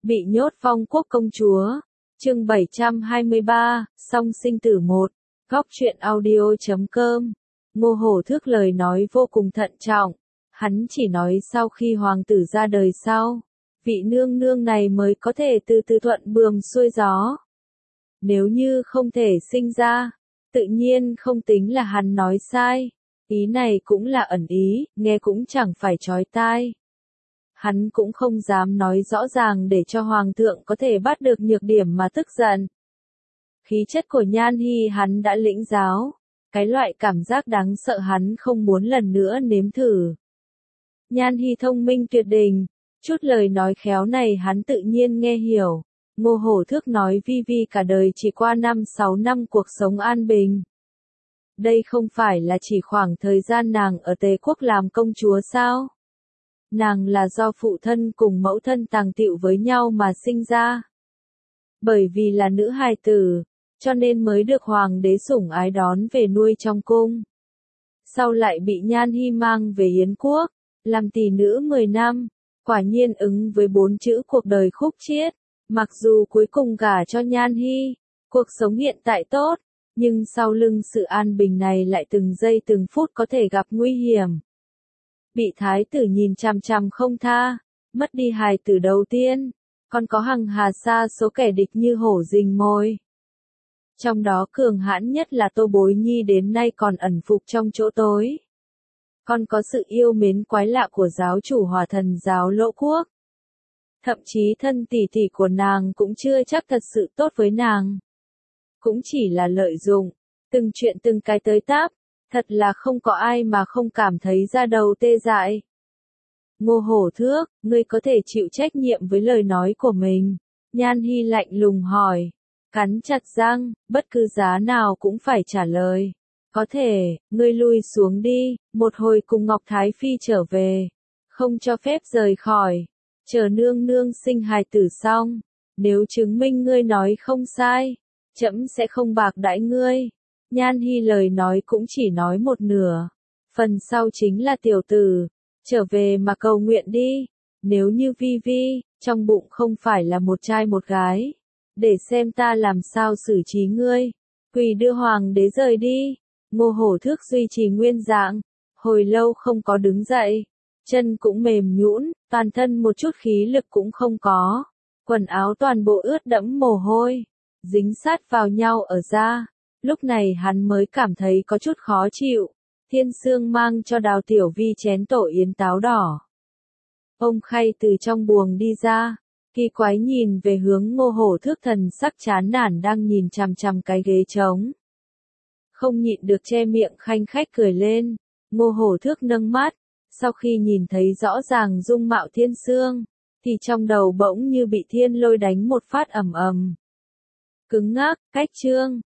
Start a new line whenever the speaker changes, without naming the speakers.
Bị nhốt phong quốc công chúa. Chương 723, song sinh tử 1. Góc truyện audio.com. Ngô Hổ Thước lời nói vô cùng thận trọng. Hắn chỉ nói sau khi hoàng tử ra đời sau, vị nương nương này mới có thể từ từ thuận buồm xuôi gió. Nếu như không thể sinh ra, tự nhiên không tính là hắn nói sai. Ý này cũng là ẩn ý, nghe cũng chẳng phải chói tai. Hắn cũng không dám nói rõ ràng để cho hoàng thượng có thể bắt được nhược điểm mà tức giận. Khí chất của Nhan Hi hắn đã lĩnh giáo, cái loại cảm giác đáng sợ hắn không muốn lần nữa nếm thử. Nhan Hi thông minh tuyệt đỉnh, chút lời nói khéo này hắn tự nhiên nghe hiểu. Ngô Hổ Thước nói Vi Vi cả đời chỉ qua 5-6 năm cuộc sống an bình. Đây không phải là chỉ khoảng thời gian nàng ở Tề quốc làm công chúa sao? Nàng là do phụ thân cùng mẫu thân tàng tiệu với nhau mà sinh ra. Bởi vì là nữ hài tử, cho nên mới được hoàng đế sủng ái đón về nuôi trong cung. Sau lại bị Nhan Hi mang về Yến quốc, làm tỷ nữ 10 năm, quả nhiên ứng với 4 chữ cuộc đời khúc chiết. Mặc dù cuối cùng gả cho Nhan Hi, cuộc sống hiện tại tốt, nhưng sau lưng sự an bình này lại từng giây từng phút có thể gặp nguy hiểm. Bị thái tử nhìn chằm chằm không tha, mất đi hài tử đầu tiên, còn có hàng hà sa số kẻ địch như hổ rình mồi. Trong đó cường hãn nhất là Tô Bối Nhi đến nay còn ẩn phục trong chỗ tối. Còn có sự yêu mến quái lạ của giáo chủ Hỏa Thần giáo Lỗ Quốc. Thậm chí thân tỷ tỷ của nàng cũng chưa chắc thật sự tốt với nàng. Cũng chỉ là lợi dụng, từng chuyện từng cái tới táp, thật là không có ai mà không cảm thấy da đầu tê dại. Ngô Hổ Thước, ngươi có thể chịu trách nhiệm với lời nói của mình. Nhan Hi lạnh lùng hỏi, cắn chặt răng, bất cứ giá nào cũng phải trả lời. Có thể, ngươi lui xuống đi, một hồi cùng Ngọc Thái Phi trở về. Không cho phép rời khỏi. Chờ nương nương sinh hài tử xong, nếu chứng minh ngươi nói không sai, trẫm sẽ không bạc đãi ngươi. Nhan Hi lời nói cũng chỉ nói một nửa, phần sau chính là tiểu tử, trở về mà cầu nguyện đi, nếu như Vi Vi, trong bụng không phải là một trai một gái, để xem ta làm sao xử trí ngươi, quỳ đưa hoàng đế rời đi. Ngô Hổ Thước duy trì nguyên dạng, hồi lâu không có đứng dậy. Chân cũng mềm nhũn, toàn thân một chút khí lực cũng không có. Quần áo toàn bộ ướt đẫm mồ hôi, dính sát vào nhau ở da. Lúc này hắn mới cảm thấy có chút khó chịu. Thiên Sương mang cho Đào Tiểu Vi chén tổ yến táo đỏ. Ông Khay từ trong buồng đi ra, kỳ quái nhìn về hướng Ngô Hổ Thước thần sắc chán nản đang nhìn chằm chằm cái ghế trống. Không nhịn được che miệng khanh khách cười lên. Ngô Hổ Thước nâng mắt. Sau khi nhìn thấy rõ ràng dung mạo Thiên Sương, thì trong đầu bỗng như bị thiên lôi đánh một phát ầm ầm. Cứng ngắc, cách chương,